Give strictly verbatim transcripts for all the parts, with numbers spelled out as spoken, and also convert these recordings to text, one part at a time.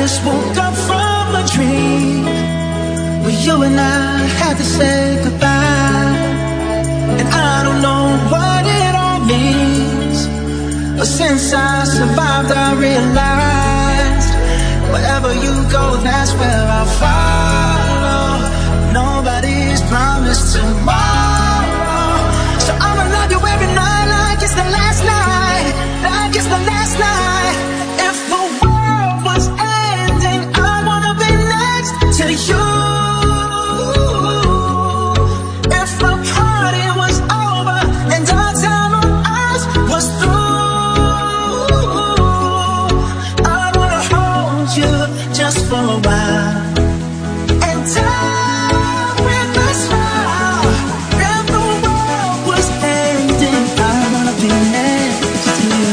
just woke up from a dream where you and I had to say goodbye. And I don't know what it all means, but since I survived I realized wherever you go, that's where I'll follow. Nobody's promised tomorrow, so I'ma love you every night like it's the last night, like it's the last night. If the world was ending, I wanna be next to you. If the party was over and our time on earth was through, I wanna hold you just for a while and die with a smile. If the world was ending, I wanna be next to you.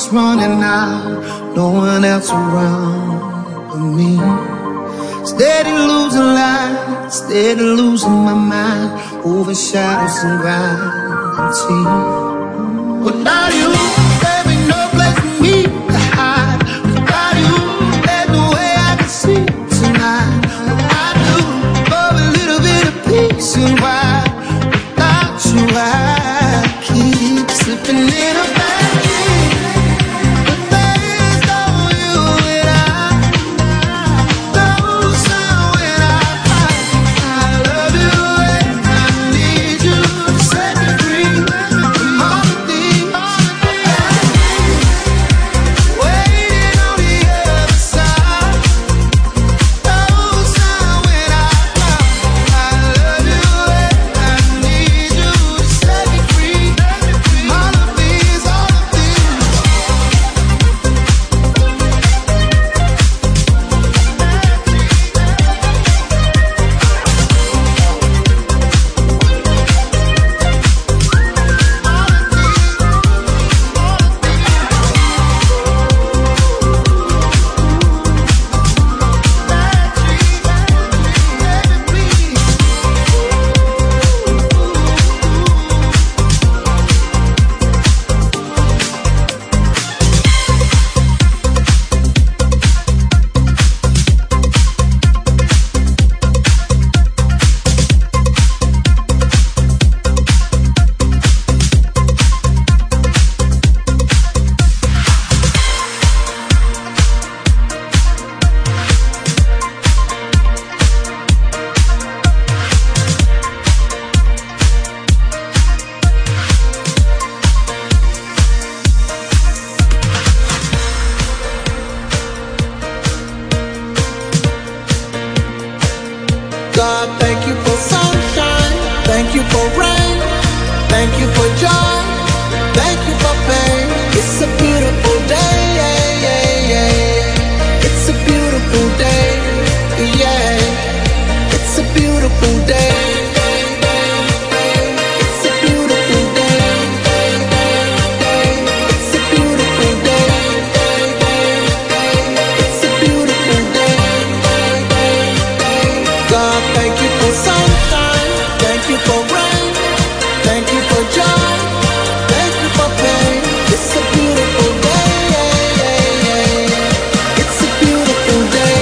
running out, no one else around but me. Steady losing light, steady losing my mind, over shadows and gravity. Without you, there ain't no place for me to hide. Without you, there's no way I can see tonight. Without you, for a little bit of peace and why. Without you, I keep slipping in a bad dream. But there is no you and I. Those are when I fight. I love you and I need you to set me free from all the things waiting on the other side. Those are when I fight. I love you and I need you to set me free from all of these, all of these. God, thank you for sunshine, thank you for rain, thank you for joy, thank you for pain. It's a beautiful day, yeah, yeah, yeah. It's a beautiful day, yeah. It's a beautiful day. It's a beautiful day. It's a beautiful day. It's a beautiful day. God, thank you for sunshine, thank you for rain, thank you for joy, thank you for pain. It's a beautiful day, yeah, yeah, yeah. It's a beautiful day,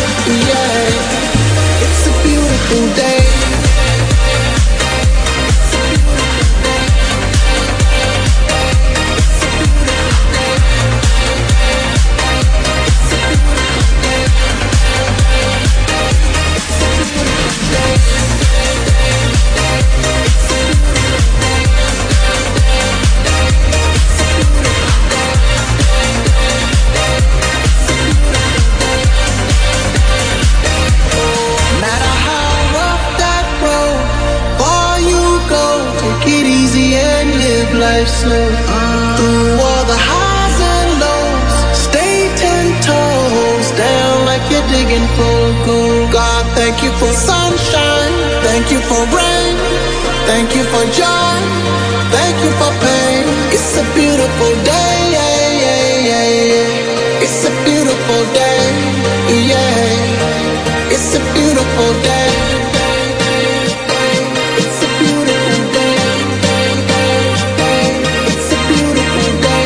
yeah. It's a beautiful day. Matter how rough that road, far you go, take it easy and live life slow. Through all the highs and lows, stay ten toes down like you're digging for gold. God, thank you for sunshine, thank you for rain, thank you for joy, thank you for pain. It's a beautiful day, yeah, yeah, yeah, yeah. It's a beautiful day, yeah. It's a beautiful day. It's a beautiful day. It's a beautiful day.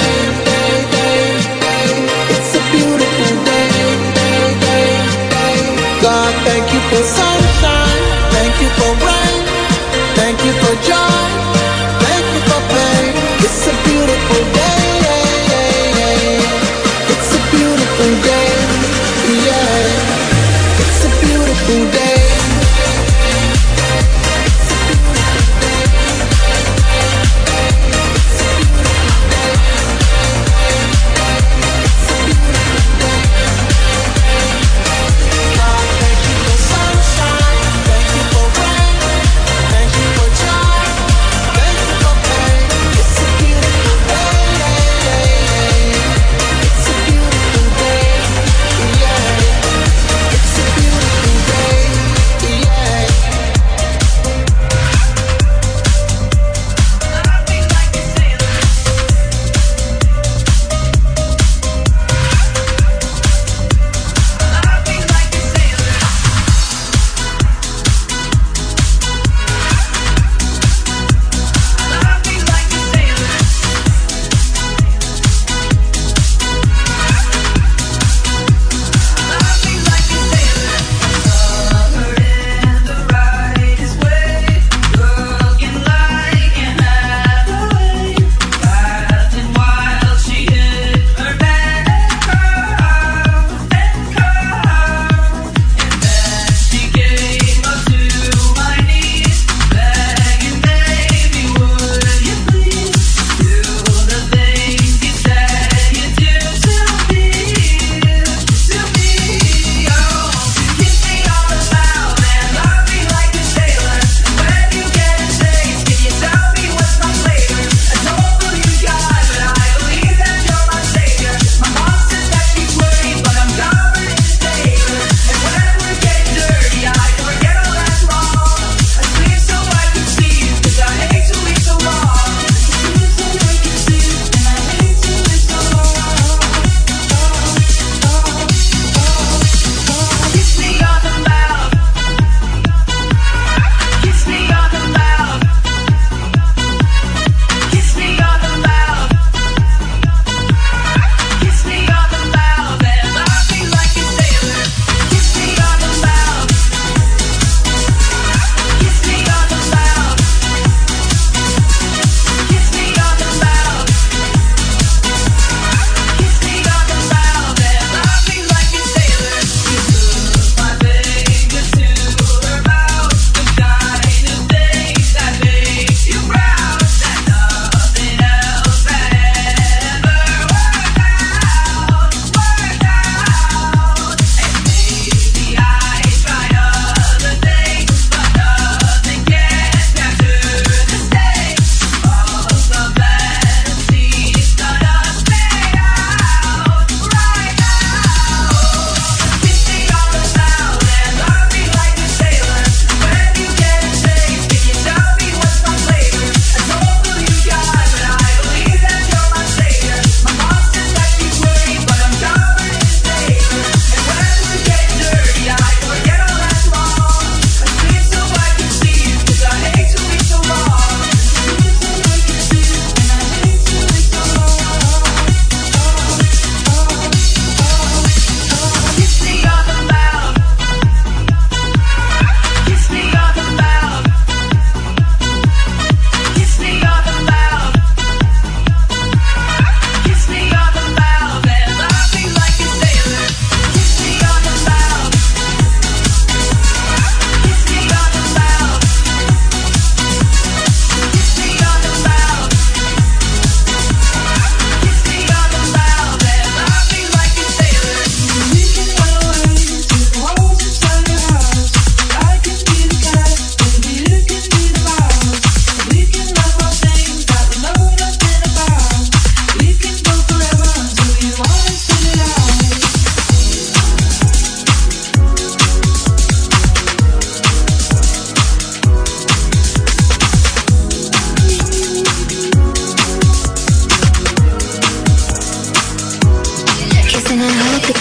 It's a beautiful day. God, thank you for sunshine, thank you for rain, thank you for joy, thank you for pain. It's a beautiful day, yeah, yeah, yeah. It's a beautiful day, yeah. It's a beautiful day. God, thank you for sunshine, thank you for rain, thank you for joy, thank you for pain. It's a beautiful day, yeah, yeah, yeah. It's a beautiful day, yeah. It's a beautiful day.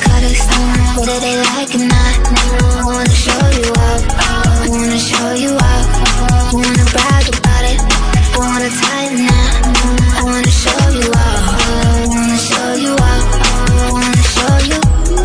cutters. Whether they like it or not, I wanna show you up. I wanna show you up. I wanna brag about it. I wanna tie the knot. I wanna show you up. I wanna show you up. I wanna show you.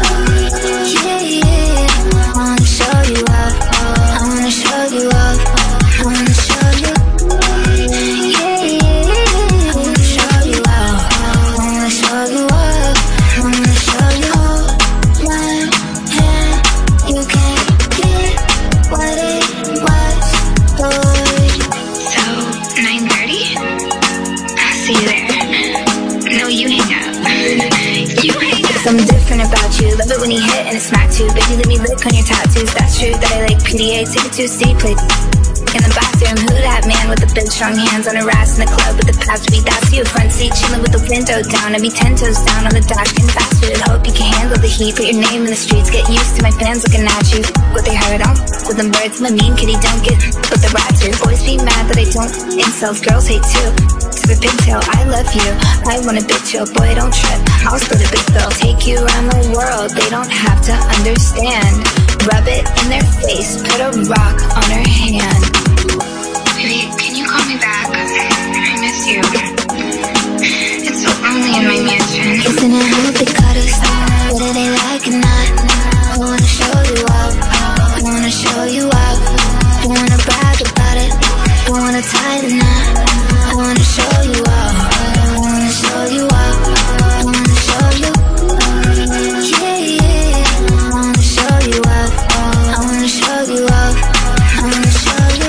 Yeah, yeah. I wanna show you up. I wanna show you up. I wanna show you. Yeah, yeah. I wanna show you up. I wanna show you up. I wanna show you. One hand, you can't get what it was, boy. So, nine thirty? I'll see you there. No, you hang up. You hang up. Something different about you. Love it when you hit and it smack too. Baby, let me lick on your tattoos. That's true that I like P D A. Take it to a C plate. In the bathroom, who that man with the big strong hands on her ass in the club with the past week? That's you, front seat, chilling with the window down. I be ten toes down on the dash, getting fast food. Hope you can handle the heat. Put your name in the streets, get used to my fans looking at you. What they heard on with them birds, I'm a mean kitty, don't get with the rats here. Boys be mad that I don't incels, girls hate too. To the pigtail, I love you. I want a big chill, boy, don't trip. I'll split a big bill, take you around the world. They don't have to understand. Rub it in their face, put a rock on her hand. Baby, can you call me back? I miss you. It's so lonely in my mansion. Kissing and hope it cut us. Whether they like it or not, I wanna show you up. I wanna show you up. I wanna brag about it. I wanna tie the knot. I wanna show you up. I wanna show you up. I wanna show you. Yeah, yeah. I wanna show you up. I wanna show you up. I wanna show you.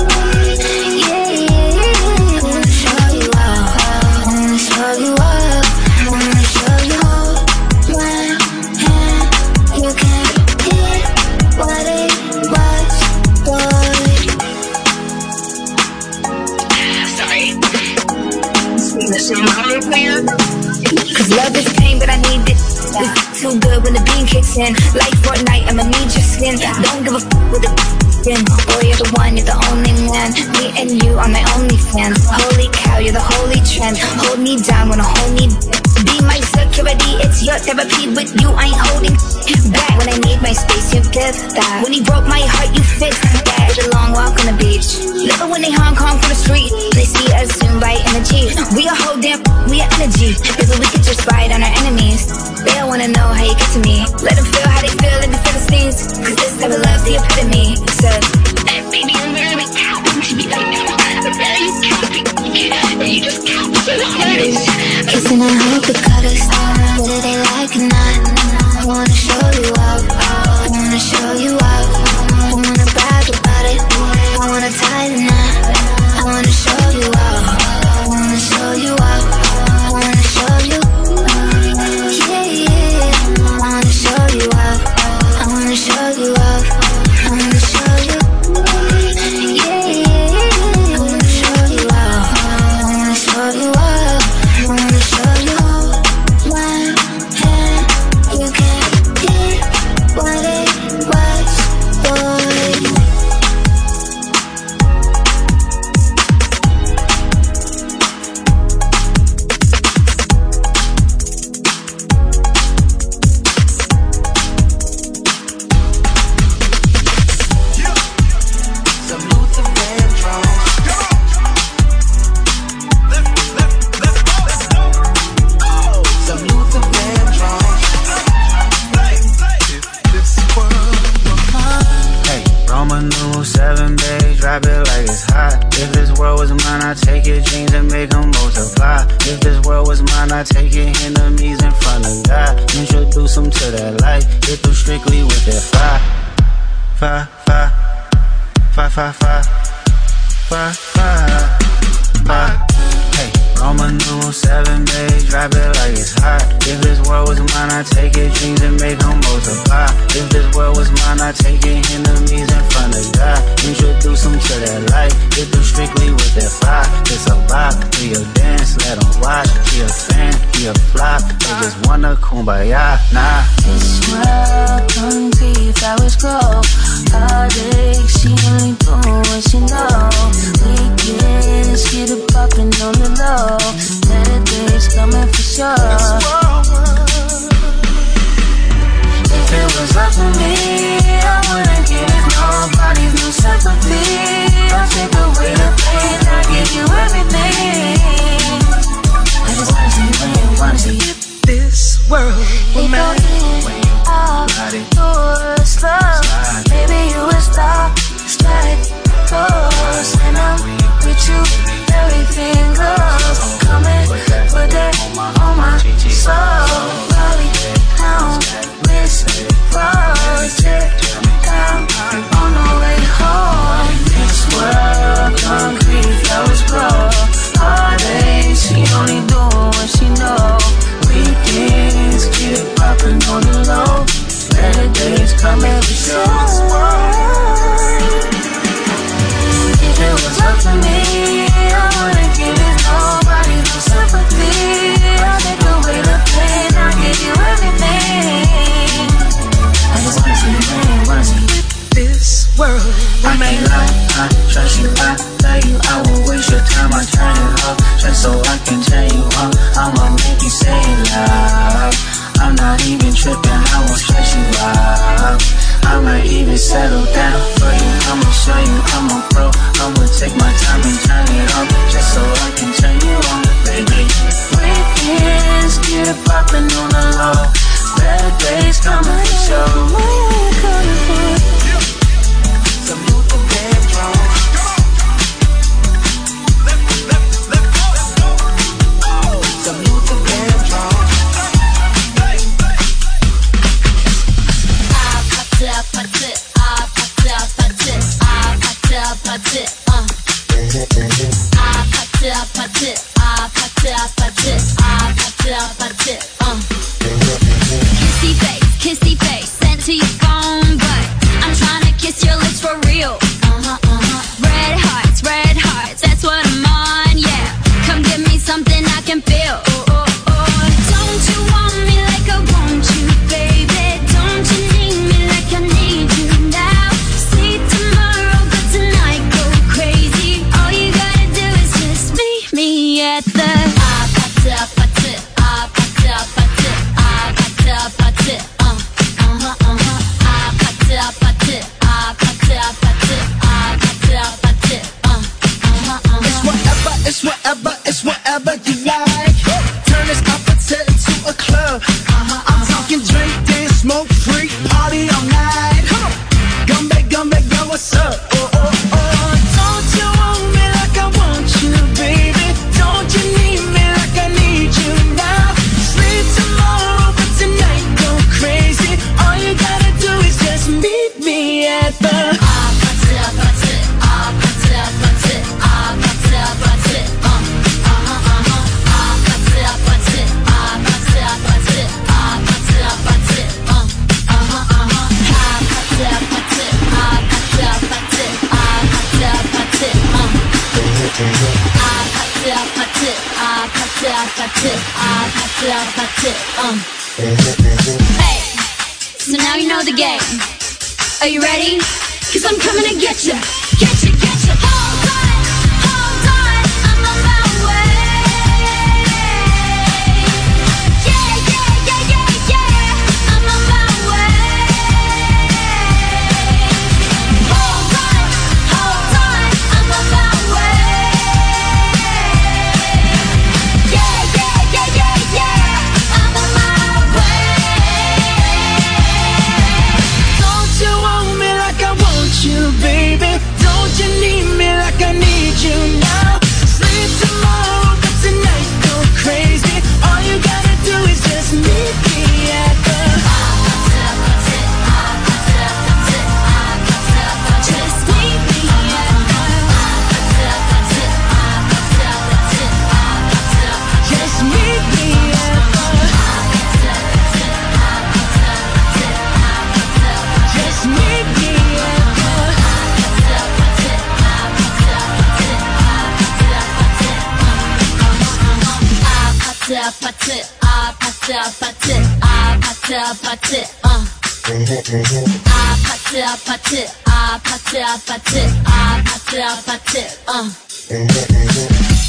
Yeah, yeah. I wanna show you up. I wanna show you up. I wanna show you. One hand, you can't get what it was, boy. Sorry. Sing the same louder, man. Cause love is pain, but I need it. It's too good when the beam kicks in. Like Fortnite, I'ma need your skin. Don't give a f with the skin. Boy, you're the one, you're the only man. Me and you are my only fans. Holy cow, you're the holy trend. Hold me down, wanna hold me. Be my security, it's your therapy. With you, I ain't holding back. When I need my space, you give that. When he broke my heart, you fixed that. It's a long walk on the beach. Love it when they Hong Kong from the street. They see us soon by energy. We a whole damn, we are energy. Baby, we could just ride on our enemies. They don't wanna know how you get to me. Let them feel how they feel, let me feel the stings. Cause this type of love's the epitome. So, Baby, I'm very capping to me right now. I'm very capping. And you just cap so hard. kissing and hope it cut us. Whether they like it or not, I wanna show you up. I wanna show you up. I wanna brag about it. I wanna tie the knot. I wanna show you up. I wanna show you up. I wanna show you. Yeah, yeah. I wanna show you up. I wanna show you up. I wanna show you. Yeah, yeah. I wanna show you up. I wanna show you up. I wanna show you. One hand, you can't get what it was, boy. Drop it like it's hot. If this world was mine, I'd take your dreams and make them multiply. If this world was mine, I'd take your enemies in front of God. Introduce them to that light. Hit them strictly with that fire. Fire, fire, fire, fire, fire, fire, fire, fire. Hey, Roman numeral seven, babe, drop it like it's hot. If this world was mine, I'd take your dreams and make them multiply. If this world was mine, I'd take your enemies in front of God. Introduce them to that light, hit them strictly with that fire. It's a vibe, do your dance, let them watch. Be a fan, be a flop, they just wanna kumbaya, nah. This world, come see flowers grow. Heartache, she only bloom when she know. Weekends, get it poppin' on the low. Better days coming for sure. ain't trippin', I won't stress you out. I might even settle down for you. I'ma show you I'm a pro. I'ma take my time and turn it up just so I can turn you on, baby. Weekends get it poppin' on the low. Bad days coming for sure. So move the bedroom. So move the bedroom. I put up, put it, I put up, put it, I put up, put it, uh. I put up, put it, I put up, put it, I put up, put it, uh. Kissy face, kissy face, sent to your phone, but I'm tryna kiss your lips for real. Uh-huh, uh-huh. Red hearts, red hearts, that's what I'm on, yeah. Come give me something I can feel. Oh, oh, oh. Don't you want me like I want you, baby? Don't you need me like I need you now? Sleep tomorrow, but tonight go crazy. All you gotta do is just meet me at the I put up, put it, I put up, put it, I put up, put it, uh, uh-huh, uh-huh. I put up, put it, I put up, put it, I put up, put it, uh, uh-huh, uh-huh. It's whatever, it's whatever, it's whatever you like. Turn this opposite into a club. I'm talking drink, dance, smoke, freak, party all night. Come back, come back, girl, what's up? Oh, oh, oh. Don't you want me like I want you, baby? Don't you need me like I need you now? Sleep tomorrow, but tonight go crazy. All you gotta do is just meet me at the I put up, put it, I put up, put it, I put up, put it, uh, uh-huh, uh-huh. I put up, put it, I put up, put it, I put up, put it, uh, uh-huh, uh-huh. I put up, put it, I put up, put it, I put up, put it, uh. I put up, put it, I put up, put it, I put up, put it, uh. Hey, so now you know the game. Are you ready? Cause I'm coming to get you. Get you, get you. Hold on, hold on, I'm on my way. Yeah, yeah, yeah, yeah, yeah, I'm on my way. Hold on, hold on, I'm on my way. Yeah, yeah, yeah, yeah, yeah, I'm on my way. Don't you want me like I want you, baby? Don't you need me like I need you now? Sleep tomorrow, but tonight go crazy. All you gotta do is just meet me at the Just meet me at Just meet me at the Just meet me at I put it, I put it, put it, I put it, put it, uh. I put it, put it, I put it, put it, I put it, put it, uh.